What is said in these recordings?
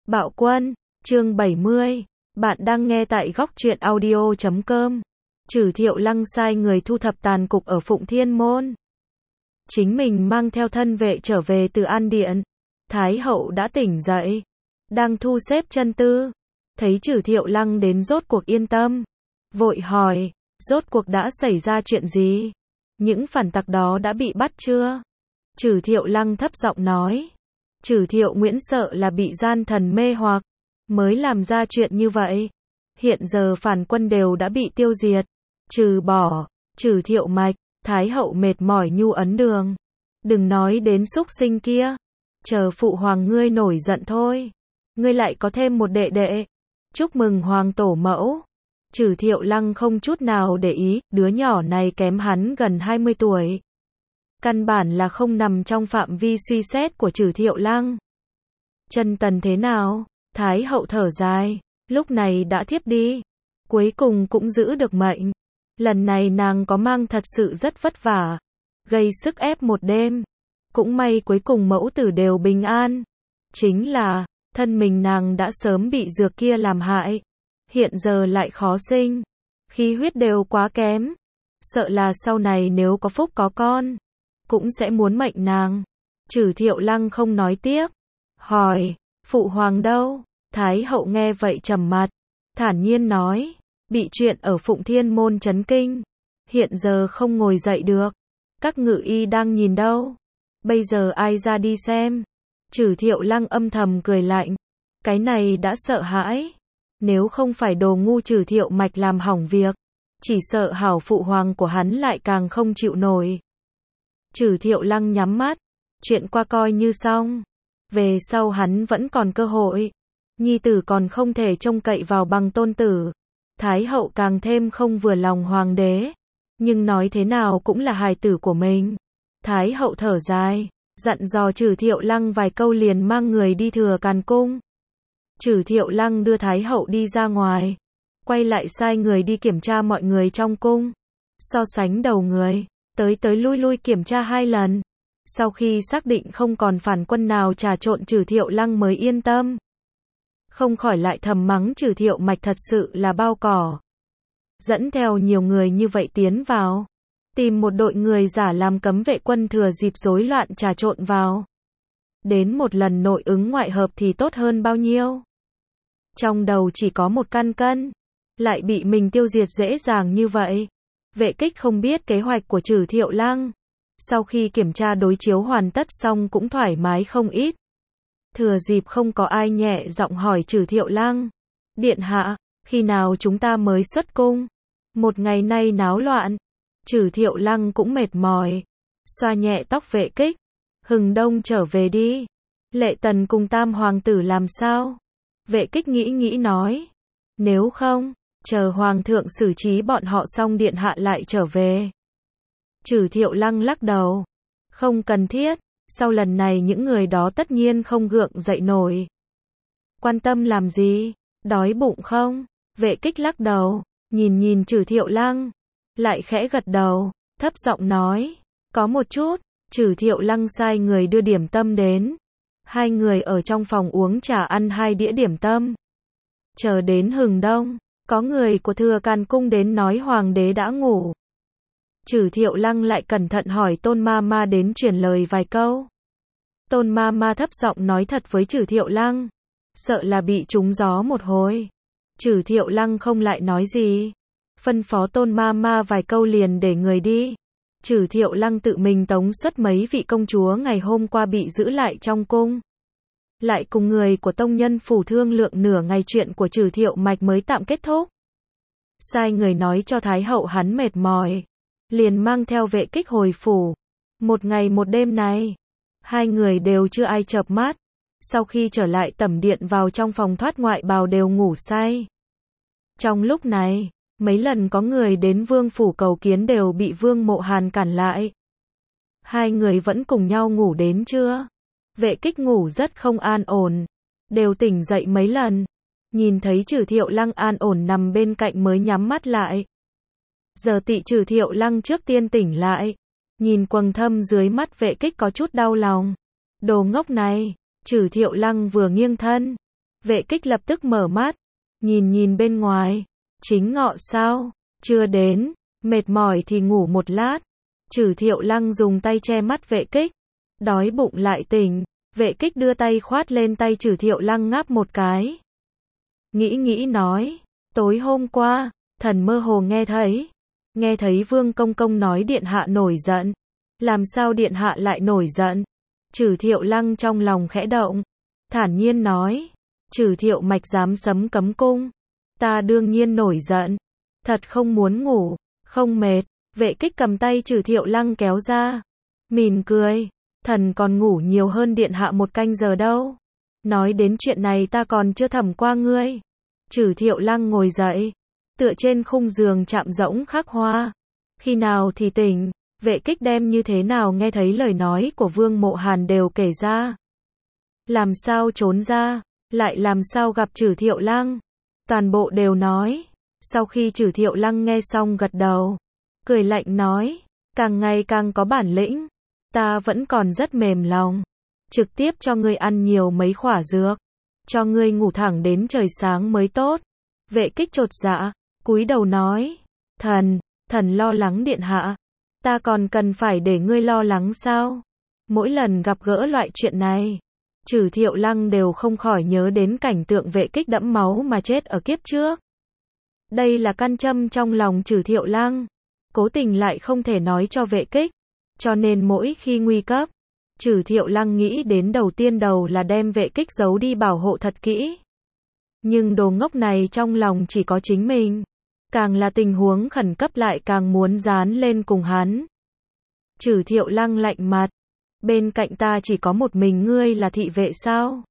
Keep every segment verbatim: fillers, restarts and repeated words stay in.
Bạo Quân, chương bảy mươi. Bạn đang nghe tại góc truyện audio chấm com. Trừ Thiệu Lăng sai người thu thập tàn cục ở Phụng Thiên Môn. Chính mình mang theo thân vệ trở về từ An Điện. Thái hậu đã tỉnh dậy, đang thu xếp chân tư. Thấy Trừ Thiệu Lăng đến rốt cuộc yên tâm. Vội hỏi, rốt cuộc đã xảy ra chuyện gì? Những phản tặc đó đã bị bắt chưa? Trừ Thiệu Lăng thấp giọng nói. Trừ Thiệu Nguyễn sợ là bị gian thần mê hoặc, mới làm ra chuyện như vậy. Hiện giờ phản quân đều đã bị tiêu diệt. Trừ bỏ, Trừ Thiệu Mạch, Thái hậu mệt mỏi nhu ấn đường. Đừng nói đến súc sinh kia. Chờ phụ hoàng ngươi nổi giận thôi. Ngươi lại có thêm một đệ đệ. Chúc mừng hoàng tổ mẫu. Trừ Thiệu Lăng không chút nào để ý, đứa nhỏ này kém hắn gần hai mươi tuổi. Căn bản là không nằm trong phạm vi suy xét của Trừ Thiệu Lăng. Chân tần thế nào? Thái hậu thở dài, lúc này đã thiếp đi. Cuối cùng cũng giữ được mệnh. Lần này nàng có mang thật sự rất vất vả. Gây sức ép một đêm. Cũng may cuối cùng mẫu tử đều bình an. Chính là, thân mình nàng đã sớm bị dược kia làm hại. Hiện giờ lại khó sinh. Khí huyết đều quá kém. Sợ là sau này nếu có phúc có con, cũng sẽ muốn mệnh nàng. Trừ Thiệu Lăng không nói tiếp. Hỏi, phụ hoàng đâu? Thái hậu nghe vậy trầm mặt. Thản nhiên nói, bị chuyện ở Phụng Thiên Môn chấn kinh. Hiện giờ không ngồi dậy được. Các ngự y đang nhìn đâu? Bây giờ ai ra đi xem? Trừ Thiệu Lăng âm thầm cười lạnh. Cái này đã sợ hãi. Nếu không phải đồ ngu Trừ Thiệu Mạch làm hỏng việc, chỉ sợ hảo phụ hoàng của hắn lại càng không chịu nổi. Trừ Thiệu Lăng nhắm mắt. Chuyện qua coi như xong. Về sau hắn vẫn còn cơ hội. Nhi tử còn không thể trông cậy vào bằng tôn tử. Thái hậu càng thêm không vừa lòng hoàng đế. Nhưng nói thế nào cũng là hài tử của mình. Thái hậu thở dài, dặn dò Trừ Thiệu Lăng vài câu liền mang người đi thừa Càn Cung. Trừ Thiệu Lăng đưa Thái hậu đi ra ngoài. Quay lại sai người đi kiểm tra mọi người trong cung. So sánh đầu người. Tới tới lui lui kiểm tra hai lần. Sau khi xác định không còn phản quân nào trà trộn Trừ Thiệu Lăng mới yên tâm. Không khỏi lại thầm mắng Trừ Thiệu Mạch thật sự là bao cỏ. Dẫn theo nhiều người như vậy tiến vào. Tìm một đội người giả làm cấm vệ quân thừa dịp rối loạn trà trộn vào. Đến một lần nội ứng ngoại hợp thì tốt hơn bao nhiêu. Trong đầu chỉ có một căn cân. Lại bị mình tiêu diệt dễ dàng như vậy. Vệ Kích không biết kế hoạch của Trừ Thiệu Lăng. Sau khi kiểm tra đối chiếu hoàn tất xong cũng thoải mái không ít. Thừa dịp không có ai nhẹ giọng hỏi Trừ Thiệu Lăng. Điện hạ, khi nào chúng ta mới xuất cung? Một ngày nay náo loạn. Trừ Thiệu Lăng cũng mệt mỏi. Xoa nhẹ tóc Vệ Kích. Hừng đông trở về đi. Lệ Tần cùng tam hoàng tử làm sao? Vệ Kích nghĩ nghĩ nói. Nếu không, chờ hoàng thượng xử trí bọn họ xong điện hạ lại trở về. Trừ Thiệu Lăng lắc đầu. Không cần thiết, sau lần này những người đó tất nhiên không gượng dậy nổi. Quan tâm làm gì? Đói bụng không? Vệ Kích lắc đầu, nhìn nhìn Trừ Thiệu Lăng, lại khẽ gật đầu, thấp giọng nói, có một chút. Trừ Thiệu Lăng sai người đưa điểm tâm đến. Hai người ở trong phòng uống trà ăn hai đĩa điểm tâm. Chờ đến hừng đông, có người của Thừa Càn Cung đến nói hoàng đế đã ngủ. Trừ Thiệu Lăng lại cẩn thận hỏi Tôn Ma Ma đến truyền lời vài câu. Tôn Ma Ma thấp giọng nói thật với Trừ Thiệu Lăng, sợ là bị trúng gió một hồi. Trừ Thiệu Lăng không lại nói gì, phân phó Tôn Ma Ma vài câu liền để người đi. Trừ Thiệu Lăng tự mình tống xuất mấy vị công chúa ngày hôm qua bị giữ lại trong cung. Lại cùng người của tông nhân phủ thương lượng nửa ngày chuyện của Trừ Thiệu Mạch mới tạm kết thúc. Sai người nói cho Thái hậu hắn mệt mỏi, liền mang theo Vệ Kích hồi phủ. Một ngày một đêm này, hai người đều chưa ai chợp mắt. Sau khi trở lại tẩm điện vào trong phòng thoát ngoại bào đều ngủ say. Trong lúc này, mấy lần có người đến vương phủ cầu kiến đều bị Vương Mộ Hàn cản lại. Hai người vẫn cùng nhau ngủ đến trưa. Vệ Kích ngủ rất không an ổn, đều tỉnh dậy mấy lần. Nhìn thấy Trừ Thiệu Lăng an ổn nằm bên cạnh mới nhắm mắt lại. Giờ tị Trừ Thiệu Lăng trước tiên tỉnh lại. Nhìn quầng thâm dưới mắt Vệ Kích có chút đau lòng. Đồ ngốc này. Trừ Thiệu Lăng vừa nghiêng thân, Vệ Kích lập tức mở mắt, nhìn nhìn bên ngoài, chính ngọ sao, chưa đến, mệt mỏi thì ngủ một lát. Trử Thiệu Lăng dùng tay che mắt Vệ Kích, đói bụng lại tỉnh. Vệ Kích đưa tay khoát lên tay Trử Thiệu Lăng ngáp một cái. Nghĩ nghĩ nói, tối hôm qua, thần mơ hồ nghe thấy, nghe thấy Vương Công Công nói điện hạ nổi giận. Làm sao điện hạ lại nổi giận? Trử Thiệu Lăng trong lòng khẽ động, thản nhiên nói, Trử Thiệu Mạch dám sấm cấm cung, ta đương nhiên nổi giận, thật không muốn ngủ, không mệt. Vệ Kích cầm tay Trử Thiệu Lăng kéo ra, mỉm cười, thần còn ngủ nhiều hơn điện hạ một canh giờ đâu. Nói đến chuyện này ta còn chưa thẩm qua ngươi. Trử Thiệu Lăng ngồi dậy, tựa trên khung giường chạm rỗng khắc hoa. Khi nào thì tỉnh? Vệ Kích đem như thế nào nghe thấy lời nói của Vương Mộ Hàn đều kể ra. Làm sao trốn ra, lại làm sao gặp Trử Thiệu Lăng, toàn bộ đều nói. Sau khi Trử Thiệu Lăng nghe xong gật đầu, cười lạnh nói, càng ngày càng có bản lĩnh, ta vẫn còn rất mềm lòng, trực tiếp cho ngươi ăn nhiều mấy khỏa dược, cho ngươi ngủ thẳng đến trời sáng mới tốt. Vệ Kích chột dạ, cúi đầu nói, thần, thần lo lắng điện hạ, ta còn cần phải để ngươi lo lắng sao? Mỗi lần gặp gỡ loại chuyện này, Trử Thiệu Lăng đều không khỏi nhớ đến cảnh tượng Vệ Kích đẫm máu mà chết ở kiếp trước. Đây là căn châm trong lòng Trử Thiệu Lăng, cố tình lại không thể nói cho Vệ Kích, cho nên mỗi khi nguy cấp, Trử Thiệu Lăng nghĩ đến đầu tiên đầu là đem Vệ Kích giấu đi bảo hộ thật kỹ. Nhưng đồ ngốc này trong lòng chỉ có chính mình, càng là tình huống khẩn cấp lại càng muốn dán lên cùng hắn. Trử Thiệu Lăng lạnh mặt, bên cạnh ta chỉ có một mình ngươi là thị vệ sao?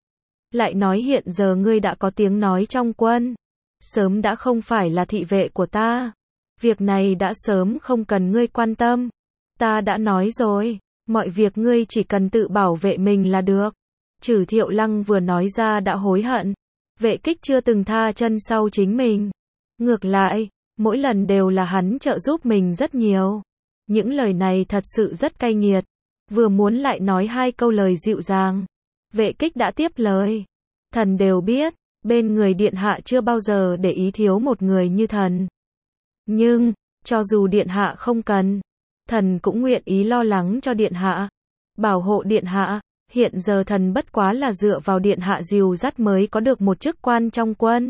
Lại nói hiện giờ ngươi đã có tiếng nói trong quân, sớm đã không phải là thị vệ của ta. Việc này đã sớm không cần ngươi quan tâm. Ta đã nói rồi, mọi việc ngươi chỉ cần tự bảo vệ mình là được. Trử Thiệu Lăng vừa nói ra đã hối hận. Vệ Kích chưa từng tha chân sau chính mình. Ngược lại, mỗi lần đều là hắn trợ giúp mình rất nhiều. Những lời này thật sự rất cay nghiệt. Vừa muốn lại nói hai câu lời dịu dàng, Vệ Kích đã tiếp lời. Thần đều biết, bên người điện hạ chưa bao giờ để ý thiếu một người như thần. Nhưng, cho dù điện hạ không cần, thần cũng nguyện ý lo lắng cho điện hạ, bảo hộ điện hạ. Hiện giờ thần bất quá là dựa vào điện hạ dìu dắt mới có được một chức quan trong quân.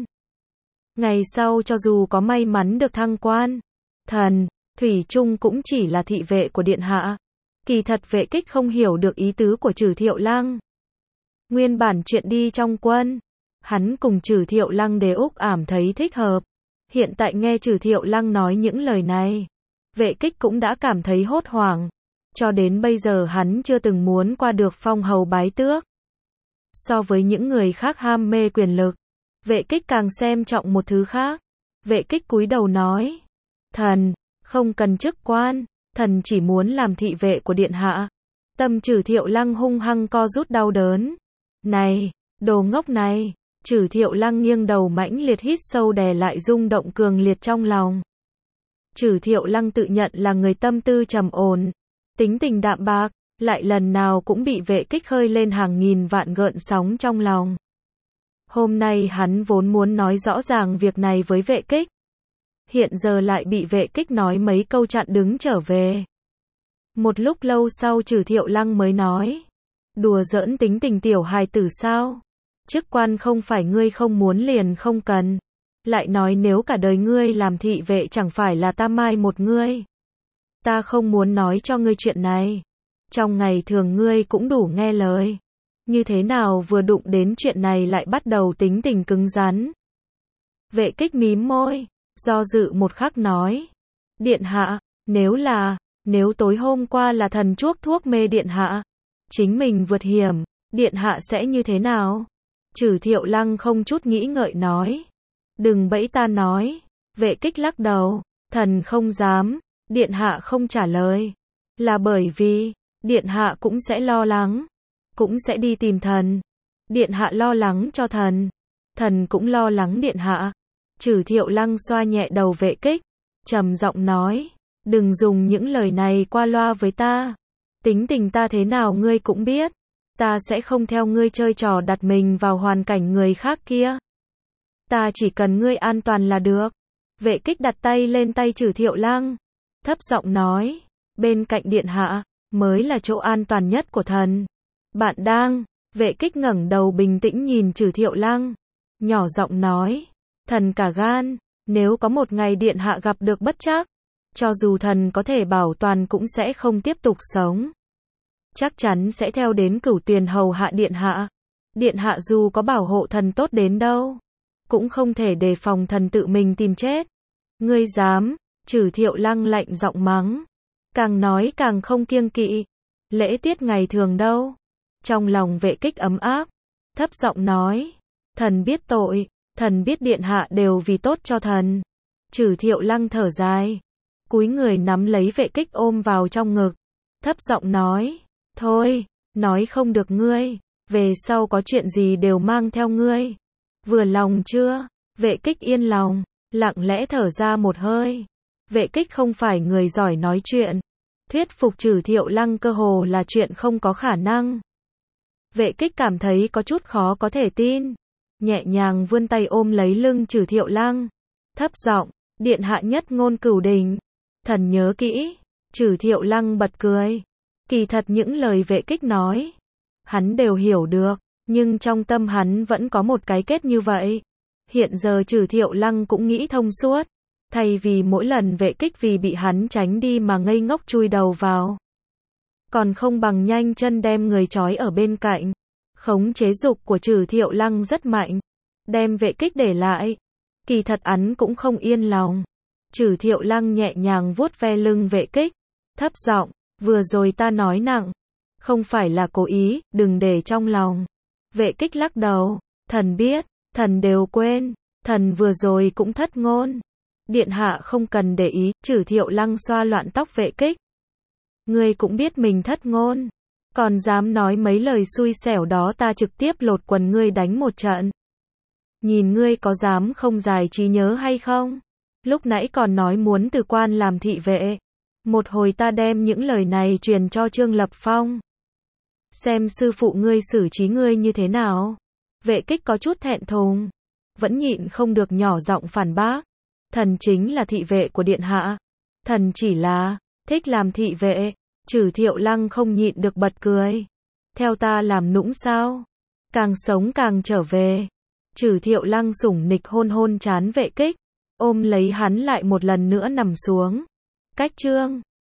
Ngày sau cho dù có may mắn được thăng quan, thần, thủy chung cũng chỉ là thị vệ của điện hạ. Kỳ thật Vệ Kích không hiểu được ý tứ của Trử Thiệu Lăng. Nguyên bản chuyện đi trong quân, hắn cùng Trử Thiệu Lăng đều úc ảm thấy thích hợp. Hiện tại nghe Trử Thiệu Lăng nói những lời này, Vệ Kích cũng đã cảm thấy hốt hoảng. Cho đến bây giờ hắn chưa từng muốn qua được phong hầu bái tước. So với những người khác ham mê quyền lực, Vệ Kích càng xem trọng một thứ khác. Vệ Kích cúi đầu nói, thần, không cần chức quan, thần chỉ muốn làm thị vệ của điện hạ. Tâm Trử Thiệu Lăng hung hăng co rút đau đớn. Này, đồ ngốc này. Trử Thiệu Lăng nghiêng đầu mãnh liệt hít sâu đè lại rung động cường liệt trong lòng. Trử Thiệu Lăng tự nhận là người tâm tư trầm ổn, tính tình đạm bạc, lại lần nào cũng bị Vệ Kích khơi lên hàng nghìn vạn gợn sóng trong lòng. Hôm nay hắn vốn muốn nói rõ ràng việc này với Vệ Kích, hiện giờ lại bị Vệ Kích nói mấy câu chặn đứng trở về. Một lúc lâu sau Trử Thiệu Lăng mới nói, đùa giỡn tính tình tiểu hài tử sao? Chức quan không phải ngươi không muốn liền không cần. Lại nói nếu cả đời ngươi làm thị vệ chẳng phải là ta mai một ngươi. Ta không muốn nói cho ngươi chuyện này. Trong ngày thường ngươi cũng đủ nghe lời. Như thế nào vừa đụng đến chuyện này lại bắt đầu tính tình cứng rắn. Vệ Kích mím môi, do dự một khắc nói. Điện hạ, nếu là, nếu tối hôm qua là thần chuốc thuốc mê điện hạ, chính mình vượt hiểm, điện hạ sẽ như thế nào? Trử Thiệu Lăng không chút nghĩ ngợi nói. Đừng bẫy ta nói. Vệ Kích lắc đầu. Thần không dám. Điện hạ không trả lời. Là bởi vì, điện hạ cũng sẽ lo lắng. Cũng sẽ đi tìm thần. Điện hạ lo lắng cho thần. Thần cũng lo lắng điện hạ. Trử Thiệu Lăng xoa nhẹ đầu Vệ Kích. Trầm giọng nói. Đừng dùng những lời này qua loa với ta. Tính tình ta thế nào ngươi cũng biết. Ta sẽ không theo ngươi chơi trò đặt mình vào hoàn cảnh người khác kia. Ta chỉ cần ngươi an toàn là được. Vệ Kích đặt tay lên tay Trử Thiệu Lăng, thấp giọng nói, bên cạnh điện hạ, mới là chỗ an toàn nhất của thần. Bạn đang, Vệ Kích ngẩng đầu bình tĩnh nhìn Trử Thiệu Lăng, nhỏ giọng nói, thần cả gan, nếu có một ngày điện hạ gặp được bất trắc, cho dù thần có thể bảo toàn cũng sẽ không tiếp tục sống. Chắc chắn sẽ theo đến Cửu Tuyền hầu hạ điện hạ. Điện hạ dù có bảo hộ thần tốt đến đâu, cũng không thể đề phòng thần tự mình tìm chết. Ngươi dám? Trử Thiệu Lăng lạnh giọng mắng, càng nói càng không kiêng kỵ. Lễ tiết ngày thường đâu? Trong lòng Vệ Kích ấm áp, thấp giọng nói, thần biết tội, thần biết điện hạ đều vì tốt cho thần. Trử Thiệu Lăng thở dài, cúi người nắm lấy Vệ Kích ôm vào trong ngực, thấp giọng nói, thôi, nói không được ngươi, về sau có chuyện gì đều mang theo ngươi. Vừa lòng chưa? Vệ Kích yên lòng, lặng lẽ thở ra một hơi. Vệ Kích không phải người giỏi nói chuyện, thuyết phục Trử Thiệu Lăng cơ hồ là chuyện không có khả năng. Vệ Kích cảm thấy có chút khó có thể tin, nhẹ nhàng vươn tay ôm lấy lưng Trử Thiệu Lăng, thấp giọng, điện hạ nhất ngôn cửu đỉnh, thần nhớ kỹ. Trử Thiệu Lăng bật cười, kỳ thật những lời Vệ Kích nói, hắn đều hiểu được, nhưng trong tâm hắn vẫn có một cái kết như vậy. Hiện giờ Trử Thiệu Lăng cũng nghĩ thông suốt, thay vì mỗi lần Vệ Kích vì bị hắn tránh đi mà ngây ngốc chui đầu vào, còn không bằng nhanh chân đem người trói ở bên cạnh. Khống chế dục của Trử Thiệu Lăng rất mạnh, đem Vệ Kích để lại, kỳ thật hắn cũng không yên lòng. Trử Thiệu Lăng nhẹ nhàng vuốt ve lưng Vệ Kích, thấp giọng, vừa rồi ta nói nặng, không phải là cố ý, đừng để trong lòng. Vệ Kích lắc đầu, thần biết, thần đều quên, thần vừa rồi cũng thất ngôn. Điện hạ không cần để ý. Trử Thiệu Lăng xoa loạn tóc Vệ Kích. Ngươi cũng biết mình thất ngôn, còn dám nói mấy lời xui xẻo đó, ta trực tiếp lột quần ngươi đánh một trận. Nhìn ngươi có dám không dài trí nhớ hay không? Lúc nãy còn nói muốn từ quan làm thị vệ. Một hồi ta đem những lời này truyền cho Trương Lập Phong, xem sư phụ ngươi xử trí ngươi như thế nào. Vệ Kích có chút thẹn thùng, vẫn nhịn không được nhỏ giọng phản bác. Thần chính là thị vệ của điện hạ. Thần chỉ là thích làm thị vệ. Trử Thiệu Lăng không nhịn được bật cười. Theo ta làm nũng sao? Càng sống càng trở về. Trử Thiệu Lăng sủng nịch hôn hôn trán Vệ Kích, ôm lấy hắn lại một lần nữa nằm xuống. Cách chương